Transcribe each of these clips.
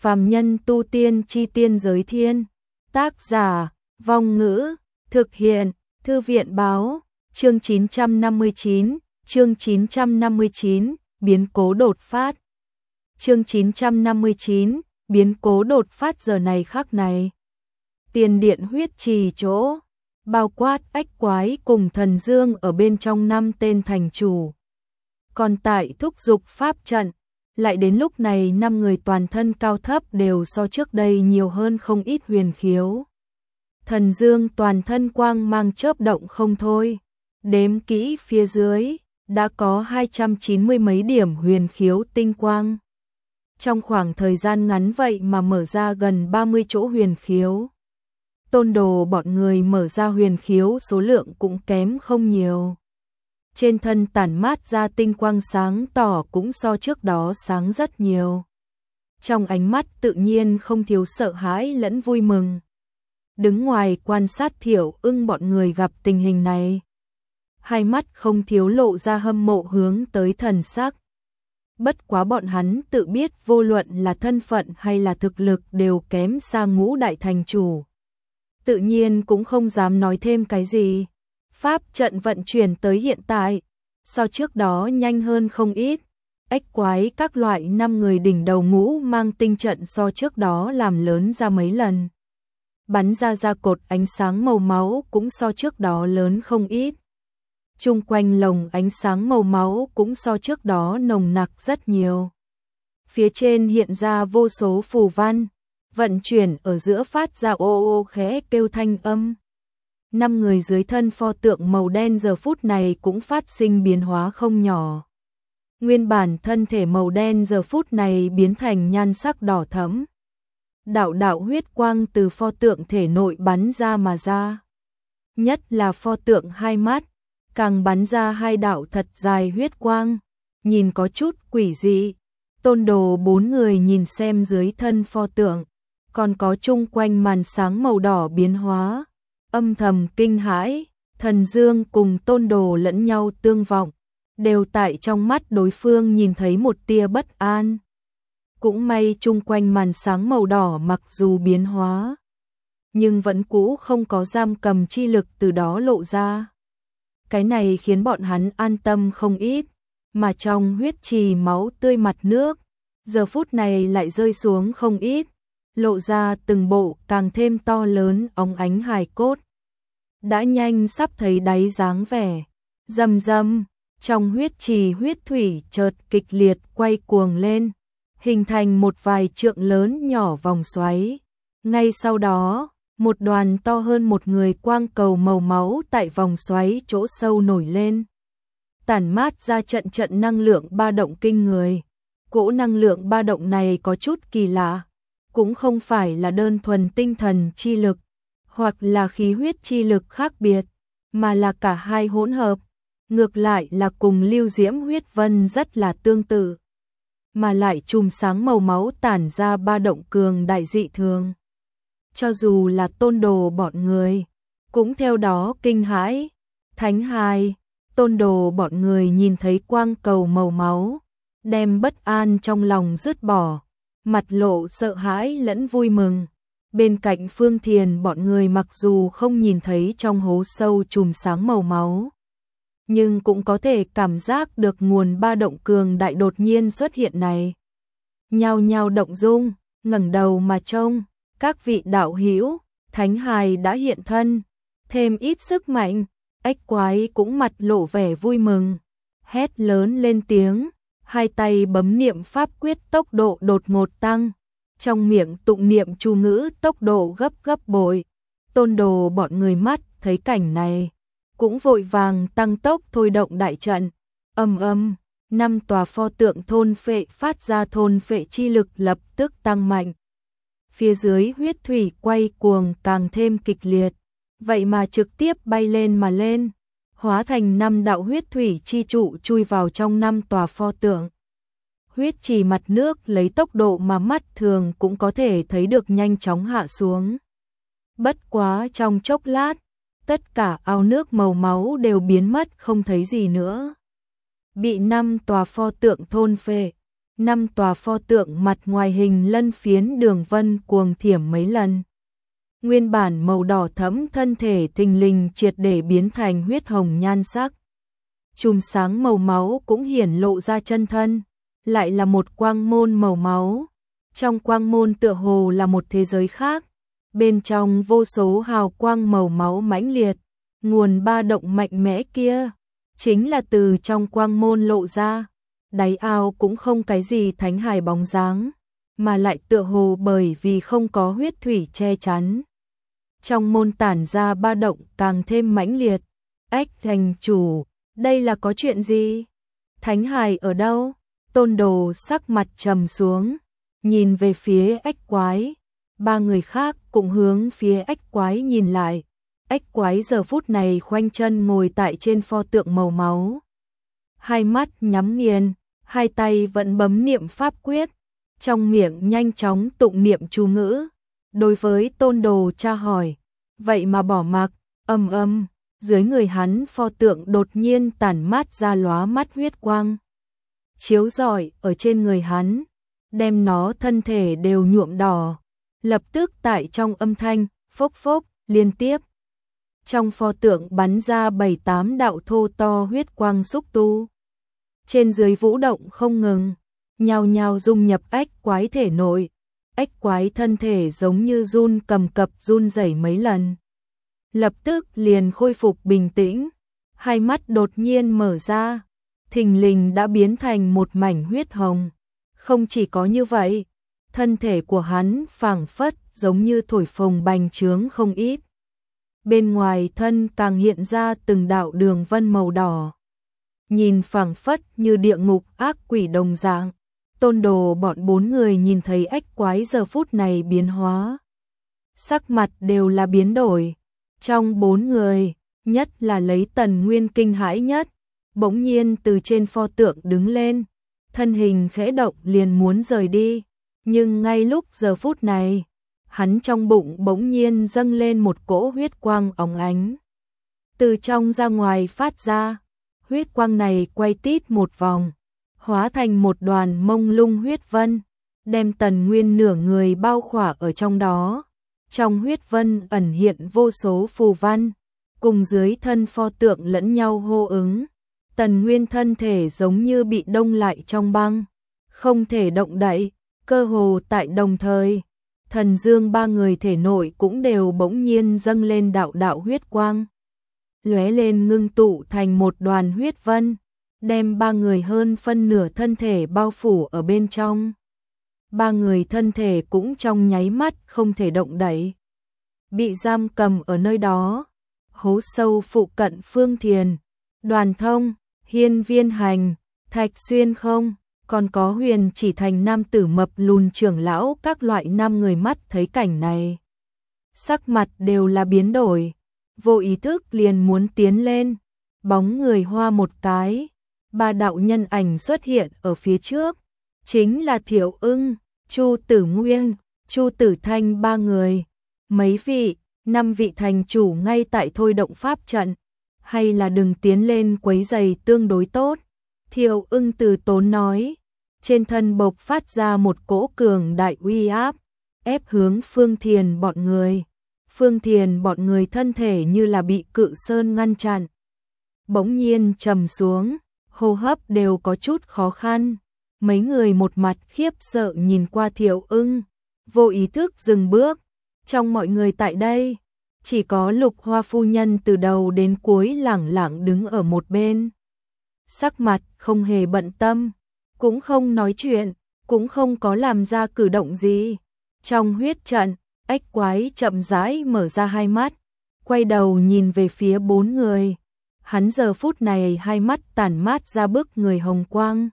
Phàm nhân tu tiên chi tiên giới thiên. Tác giả, Vong Ngữ, thực hiện, Thư viện báo, chương 959, biến cố đột phát. Chương 959, biến cố đột phát giờ này khắc này. Tiền điện huyết trì chỗ, bao quát ách quái cùng thần dương ở bên trong 5 tên thành chủ. Còn tại thúc dục pháp trận, lại đến lúc này 5 người toàn thân cao thấp đều so trước đây nhiều hơn không ít huyền khiếu. Thần dương toàn thân quang mang chớp động không thôi, đếm kỹ phía dưới, đã có 290 mấy điểm huyền khiếu tinh quang. Trong khoảng thời gian ngắn vậy mà mở ra gần 30 chỗ huyền khiếu. Tôn đồ bọn người mở ra huyền khiếu số lượng cũng kém không nhiều. Trên thân tản mát ra tinh quang sáng tỏ cũng so trước đó sáng rất nhiều. Trong ánh mắt tự nhiên không thiếu sợ hãi lẫn vui mừng. Đứng ngoài quan sát Thiểu Ưng bọn người gặp tình hình này. Hai mắt không thiếu lộ ra hâm mộ hướng tới thần sắc. Bất quá bọn hắn tự biết vô luận là thân phận hay là thực lực đều kém xa Ngũ đại thành chủ. Tự nhiên cũng không dám nói thêm cái gì. Pháp trận vận chuyển tới hiện tại, so trước đó nhanh hơn không ít. Ách quái các loại 5 người đỉnh đầu ngũ mang tinh trận so trước đó làm lớn ra mấy lần. Bắn ra cột ánh sáng màu máu cũng so trước đó lớn không ít. Chung quanh lồng ánh sáng màu máu cũng so trước đó nồng nặc rất nhiều. Phía trên hiện ra vô số phù văn, vận chuyển ở giữa phát ra ô ô khẽ kêu thanh âm. 5 người dưới thân pho tượng màu đen giờ phút này cũng phát sinh biến hóa không nhỏ. Nguyên bản thân thể màu đen giờ phút này biến thành nhan sắc đỏ thẫm. Đạo đạo huyết quang từ pho tượng thể nội bắn ra mà ra. Nhất là pho tượng hai mắt, càng bắn ra 2 đạo thật dài huyết quang, nhìn có chút quỷ dị. Tôn đồ 4 người nhìn xem dưới thân pho tượng, còn có chung quanh màn sáng màu đỏ biến hóa. Âm thầm kinh hãi, thần dương cùng tôn đồ lẫn nhau tương vọng, đều tại trong mắt đối phương nhìn thấy một tia bất an. Cũng may chung quanh màn sáng màu đỏ mặc dù biến hóa, nhưng vẫn cũ không có giam cầm chi lực từ đó lộ ra. Cái này khiến bọn hắn an tâm không ít, mà trong huyết trì máu tươi mặt nước, giờ phút này lại rơi xuống không ít. Lộ ra từng bộ càng thêm to lớn óng ánh hài cốt. Đã nhanh sắp thấy đáy dáng vẻ. Rầm rầm, trong huyết trì huyết thủy chợt kịch liệt quay cuồng lên, hình thành một vài trượng lớn nhỏ vòng xoáy. Ngay sau đó, một đoàn to hơn một người quang cầu màu máu tại vòng xoáy chỗ sâu nổi lên. Tản mát ra trận trận năng lượng ba động kinh người. Cỗ năng lượng ba động này có chút kỳ lạ. Cũng không phải là đơn thuần tinh thần chi lực, hoặc là khí huyết chi lực khác biệt, mà là cả hai hỗn hợp, ngược lại là cùng lưu diễm huyết vân rất là tương tự, mà lại chùm sáng màu máu tản ra ba động cường đại dị thường. Cho dù là tôn đồ bọn người, cũng theo đó kinh hãi. Thánh hài, tôn đồ bọn người nhìn thấy quang cầu màu máu, đem bất an trong lòng dứt bỏ. Mặt lộ sợ hãi lẫn vui mừng. Bên cạnh Phương Thiền bọn người mặc dù không nhìn thấy trong hố sâu chùm sáng màu máu, nhưng cũng có thể cảm giác được nguồn ba động cường đại đột nhiên xuất hiện này. Nhao nhao động dung, ngẩng đầu mà trông, các vị đạo hữu, thánh hài đã hiện thân, thêm ít sức mạnh. Ách quái cũng mặt lộ vẻ vui mừng, hét lớn lên tiếng. Hai tay bấm niệm pháp quyết tốc độ đột ngột tăng, trong miệng tụng niệm chú ngữ tốc độ gấp bội. Tôn đồ bọn người mắt thấy cảnh này, cũng vội vàng tăng tốc thôi động đại trận. Ầm, 5 tòa pho tượng thôn phệ phát ra thôn phệ chi lực lập tức tăng mạnh. Phía dưới huyết thủy quay cuồng càng thêm kịch liệt, vậy mà trực tiếp bay lên mà lên. Hóa thành 5 đạo huyết thủy chi trụ chui vào trong 5 tòa pho tượng. Huyết trì mặt nước lấy tốc độ mà mắt thường cũng có thể thấy được nhanh chóng hạ xuống. Bất quá trong chốc lát, tất cả ao nước màu máu đều biến mất không thấy gì nữa. Bị 5 tòa pho tượng thôn phệ, 5 tòa pho tượng mặt ngoài hình lân phiến đường vân cuồng thiểm mấy lần. Nguyên bản màu đỏ thẫm thân thể thình lình triệt để biến thành huyết hồng nhan sắc. Chùm sáng màu máu cũng hiển lộ ra chân thân, lại là một quang môn màu máu. Trong quang môn tựa hồ là một thế giới khác, bên trong vô số hào quang màu máu mãnh liệt, nguồn ba động mạnh mẽ kia chính là từ trong quang môn lộ ra. Đáy ao cũng không cái gì thánh hài bóng dáng, mà lại tựa hồ bởi vì không có huyết thủy che chắn. Trong môn tản ra ba động càng thêm mãnh liệt. Ách thành chủ, đây là có chuyện gì? Thánh hài ở đâu? Tôn Đồ sắc mặt trầm xuống, nhìn về phía ách quái. Ba người khác cũng hướng phía ách quái nhìn lại. Ách quái giờ phút này khoanh chân ngồi tại trên pho tượng màu máu. Hai mắt nhắm nghiền, hai tay vẫn bấm niệm pháp quyết, trong miệng nhanh chóng tụng niệm chú ngữ. Đối với Tôn Đồ tra hỏi, vậy mà bỏ mặc, dưới người hắn pho tượng đột nhiên tản mát ra lóa mắt huyết quang. Chiếu rọi ở trên người hắn, đem nó thân thể đều nhuộm đỏ, lập tức tại trong âm thanh, phốc phốc, liên tiếp. Trong pho tượng bắn ra 7-8 đạo thô to huyết quang xúc tu. Trên dưới vũ động không ngừng, nhao nhao dung nhập ách quái thể nội. Ách quái thân thể giống như run cầm cập run rẩy mấy lần. Lập tức liền khôi phục bình tĩnh, hai mắt đột nhiên mở ra, thình lình đã biến thành một mảnh huyết hồng. Không chỉ có như vậy, thân thể của hắn phảng phất giống như thổi phồng bành trướng không ít. Bên ngoài thân càng hiện ra từng đạo đường vân màu đỏ. Nhìn phảng phất như địa ngục ác quỷ đồng dạng. Tôn Đồ bọn 4 người nhìn thấy ách quái giờ phút này biến hóa. Sắc mặt đều là biến đổi. Trong 4 người, nhất là lấy Tần Nguyên kinh hãi nhất, bỗng nhiên từ trên pho tượng đứng lên, thân hình khẽ động liền muốn rời đi. Nhưng ngay lúc giờ phút này, hắn trong bụng bỗng nhiên dâng lên một cỗ huyết quang óng ánh. Từ trong ra ngoài phát ra, huyết quang này quay tít một vòng, hóa thành một đoàn mông lung huyết vân, đem Tần Nguyên nửa người bao khỏa ở trong đó. Trong huyết vân ẩn hiện vô số phù văn, cùng dưới thân pho tượng lẫn nhau hô ứng. Tần Nguyên thân thể giống như bị đông lại trong băng, không thể động đậy. Cơ hồ tại đồng thời, Thần Dương ba người thể nội cũng đều bỗng nhiên dâng lên đạo đạo huyết quang, lóe lên ngưng tụ thành một đoàn huyết vân, đem ba người hơn phân nửa thân thể bao phủ ở bên trong. Ba người thân thể cũng trong nháy mắt không thể động đậy, bị giam cầm ở nơi đó. Hố sâu phụ cận Phương Thiền, Đoàn Thông, Hiên Viên Hành, Thạch Xuyên không, còn có Huyền Chỉ Thành nam tử mập lùn trưởng lão, các loại 5 người mắt thấy cảnh này, sắc mặt đều là biến đổi, vô ý thức liền muốn tiến lên. Bóng người hoa một cái, 3 đạo nhân ảnh xuất hiện ở phía trước, chính là Thiệu Ưng, Chu Tử Nguyên, Chu Tử Thanh ba người. Mấy vị, 5 vị thành chủ ngay tại thôi động pháp trận, hay là đừng tiến lên quấy rầy tương đối tốt. Thiệu Ưng từ tốn nói, trên thân bộc phát ra một cỗ cường đại uy áp, ép hướng Phương Thiền bọn người. Phương Thiền bọn người thân thể như là bị cự sơn ngăn chặn, bỗng nhiên trầm xuống, hô hấp đều có chút khó khăn. Mấy người một mặt khiếp sợ nhìn qua Thiệu Ưng, vô ý thức dừng bước. Trong mọi người tại đây, chỉ có Lục Hoa phu nhân từ đầu đến cuối lẳng lặng đứng ở một bên, sắc mặt không hề bận tâm, cũng không nói chuyện, cũng không có làm ra cử động gì. Trong huyết trận, ách quái chậm rãi mở ra hai mắt, quay đầu nhìn về phía 4 người. Hắn giờ phút này hai mắt tản mát ra bức người hồng quang,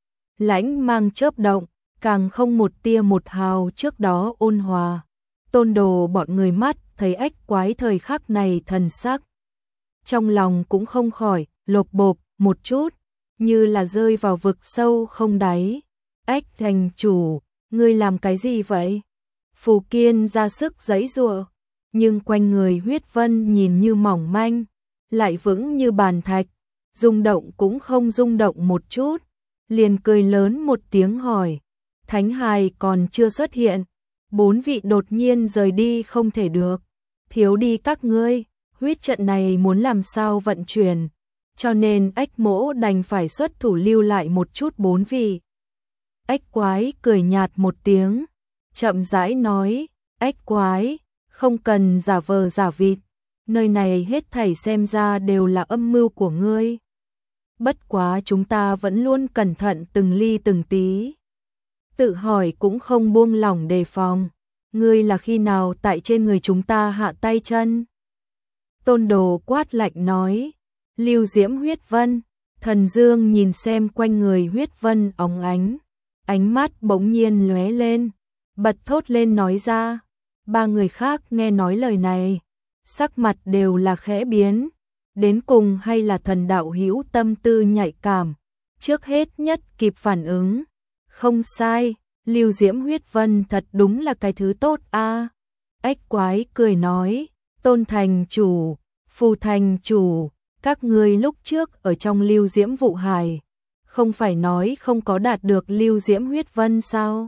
lãnh mang chớp động, càng không một tia một hào trước đó ôn hòa. Tôn Đồ bọn người mắt thấy ách quái thời khắc này thần sắc, trong lòng cũng không khỏi lột bột một chút, như là rơi vào vực sâu không đáy. Ách thành chủ, ngươi làm cái gì vậy? Phù Kiên ra sức giãy giụa, nhưng quanh người huyết vân nhìn như mỏng manh, lại vững như bàn thạch, rung động cũng không rung động một chút. liền cười lớn một tiếng hỏi, Thánh Hài còn chưa xuất hiện, 4 vị đột nhiên rời đi không thể được, thiếu đi các ngươi, huyết trận này muốn làm sao vận chuyển, cho nên Ách Mỗ đành phải xuất thủ lưu lại một chút 4 vị. Ách Quái cười nhạt một tiếng, chậm rãi nói, Ách Quái, không cần giả vờ giả vịt, nơi này hết thảy xem ra đều là âm mưu của ngươi. Bất quá chúng ta vẫn luôn cẩn thận từng ly từng tí. Tự hỏi cũng không buông lỏng đề phòng. Ngươi là khi nào tại trên người chúng ta hạ tay chân? Tôn Đồ quát lạnh nói. Lưu Diễm huyết vân. Thần Dương nhìn xem quanh người huyết vân óng ánh. Ánh mắt bỗng nhiên lóe lên. Bật thốt lên nói ra. 3 người khác nghe nói lời này. Sắc mặt đều là khẽ biến. Đến cùng hay là thần đạo hữu tâm tư nhạy cảm. Trước hết nhất kịp phản ứng. Không sai, Lưu Diễm huyết vân thật đúng là cái thứ tốt a. Ách Quái cười nói, Tôn thành chủ, Phù thành chủ, các ngươi lúc trước ở trong Lưu Diễm vụ hải, không phải nói không có đạt được Lưu Diễm huyết vân sao?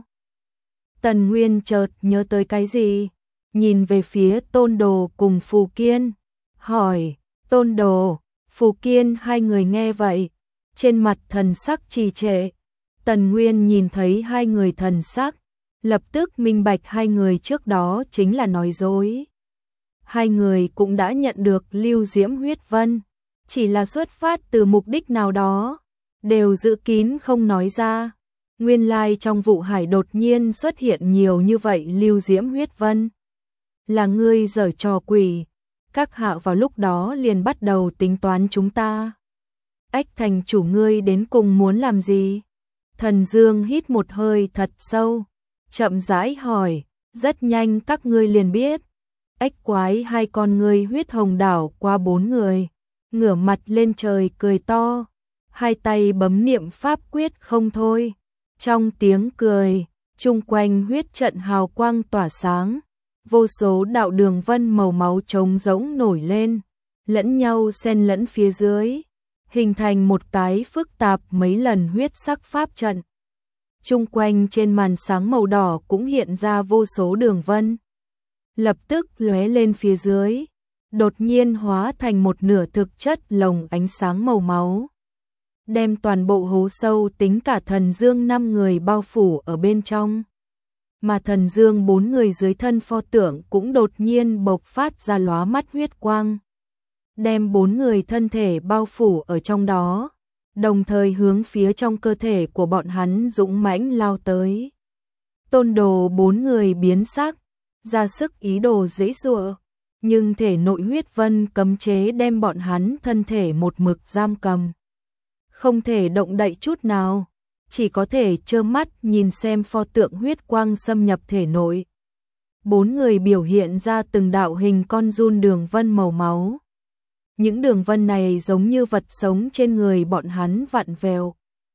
Tần Nguyên chợt nhớ tới cái gì? Nhìn về phía Tôn Đồ cùng Phù Kiên, hỏi, Tôn Đồ, Phù Kiên hai người nghe vậy, trên mặt thần sắc trì trệ. Tần Nguyên nhìn thấy hai người thần sắc, lập tức minh bạch hai người trước đó chính là nói dối. Hai người cũng đã nhận được Lưu Diễm huyết vân, chỉ là xuất phát từ mục đích nào đó, đều giữ kín không nói ra. Nguyên lai trong vụ hải đột nhiên xuất hiện nhiều như vậy Lưu Diễm huyết vân. Là ngươi giở trò quỷ, các hạ vào lúc đó liền bắt đầu tính toán chúng ta. Ách thành chủ ngươi đến cùng muốn làm gì? Thần Dương hít một hơi thật sâu, chậm rãi hỏi, rất nhanh các ngươi liền biết. Ách Quái hai con ngươi huyết hồng đảo qua 4 người, ngửa mặt lên trời cười to, hai tay bấm niệm pháp quyết không thôi. Trong tiếng cười, chung quanh huyết trận hào quang tỏa sáng, vô số đạo đường vân màu máu trống rỗng nổi lên, lẫn nhau xen lẫn phía dưới, hình thành một cái phức tạp mấy lần huyết sắc pháp trận. Chung quanh trên màn sáng màu đỏ cũng hiện ra vô số đường vân, lập tức lóe lên phía dưới, đột nhiên hóa thành một nửa thực chất lồng ánh sáng màu máu, đem toàn bộ hố sâu tính cả Thần Dương 5 người bao phủ ở bên trong. Mà Thần Dương 4 người dưới thân pho tượng cũng đột nhiên bộc phát ra lóa mắt huyết quang, đem 4 người thân thể bao phủ ở trong đó, đồng thời hướng phía trong cơ thể của bọn hắn dũng mãnh lao tới. Tôn Đồ 4 người biến sắc, ra sức ý đồ giãy giụa, nhưng thể nội huyết vân cấm chế đem bọn hắn thân thể một mực giam cầm, không thể động đậy chút nào, chỉ có thể trơ mắt nhìn xem pho tượng huyết quang xâm nhập thể nội. 4 người biểu hiện ra từng đạo hình con giun đường vân màu máu. Những đường vân này giống như vật sống trên người bọn hắn vặn vẹo.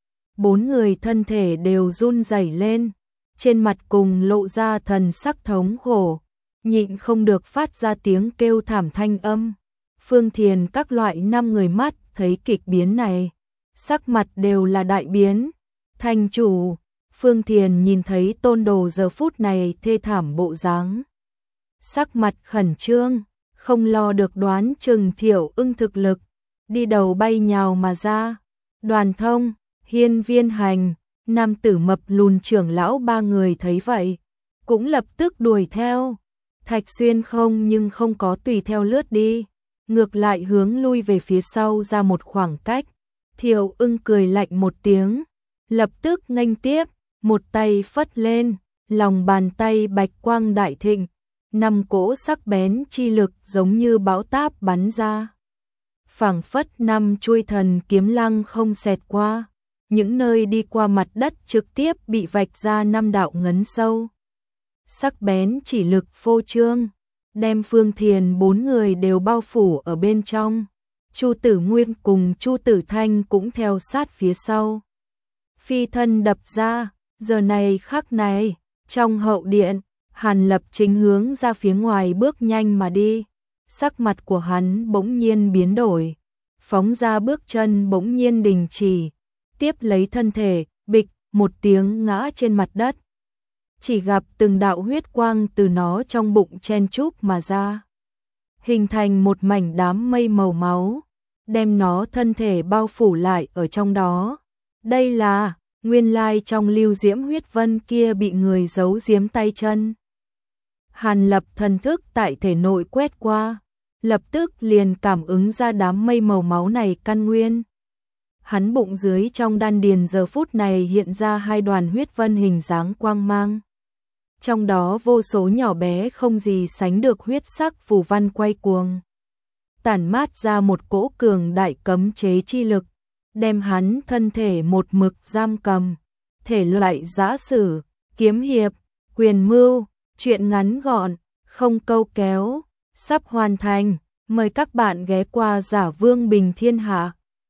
4 người thân thể đều run rẩy lên, trên mặt cùng lộ ra thần sắc thống khổ, nhịn không được phát ra tiếng kêu thảm thanh âm. Phương Thiền các loại 5 người mắt thấy kịch biến này, sắc mặt đều là đại biến. Thành chủ, Phương Thiền nhìn thấy Tôn Đồ giờ phút này thê thảm bộ dáng, sắc mặt khẩn trương, không lo được đoán chừng Thiệu Ưng thực lực, đi đầu bay nhào mà ra. Đoàn Thông, Hiên Viên Hành, nam tử mập lùn trưởng lão 3 người thấy vậy, cũng lập tức đuổi theo. Thạch Xuyên không nhưng không có tùy theo lướt đi, ngược lại hướng lui về phía sau ra một khoảng cách. Thiệu Ưng cười lạnh một tiếng, lập tức nghênh tiếp, một tay phất lên, lòng bàn tay bạch quang đại thịnh, 5 cỗ sắc bén chi lực giống như bão táp bắn ra. Phảng phất 5 chuôi thần kiếm lăng không xẹt qua, những nơi đi qua mặt đất trực tiếp bị vạch ra 5 đạo ngấn sâu. Sắc bén chỉ lực phô trương, đem Phương Thiền 4 người đều bao phủ ở bên trong. Chu Tử Nguyên cùng Chu Tử Thanh cũng theo sát phía sau. Phi thân đập ra, giờ này khắc này, trong hậu điện, Hàn Lập chính hướng ra phía ngoài bước nhanh mà đi. Sắc mặt của hắn bỗng nhiên biến đổi, phóng ra bước chân bỗng nhiên đình chỉ, tiếp lấy thân thể, bịch, một tiếng ngã trên mặt đất. Chỉ gặp từng đạo huyết quang từ nó trong bụng chen chúc mà ra, hình thành một mảnh đám mây màu máu, đem nó thân thể bao phủ lại ở trong đó. Đây là, nguyên lai trong lưu diễm huyết vân kia bị người giấu giếm tay chân. Hàn Lập thần thức tại thể nội quét qua, lập tức liền cảm ứng ra đám mây màu máu này căn nguyên. Hắn bụng dưới trong đan điền giờ phút này hiện ra hai đoàn huyết vân hình dáng quang mang. Trong đó vô số nhỏ bé không gì sánh được huyết sắc phù văn quay cuồng, tản mát ra một cỗ cường đại cấm chế chi lực, đem hắn thân thể một mực giam cầm. Thể loại giã sử, kiếm hiệp, quyền mưu, truyện ngắn gọn, không câu kéo, sắp hoàn thành. Mời các bạn ghé qua Giả Vương Bình Thiên Hạ.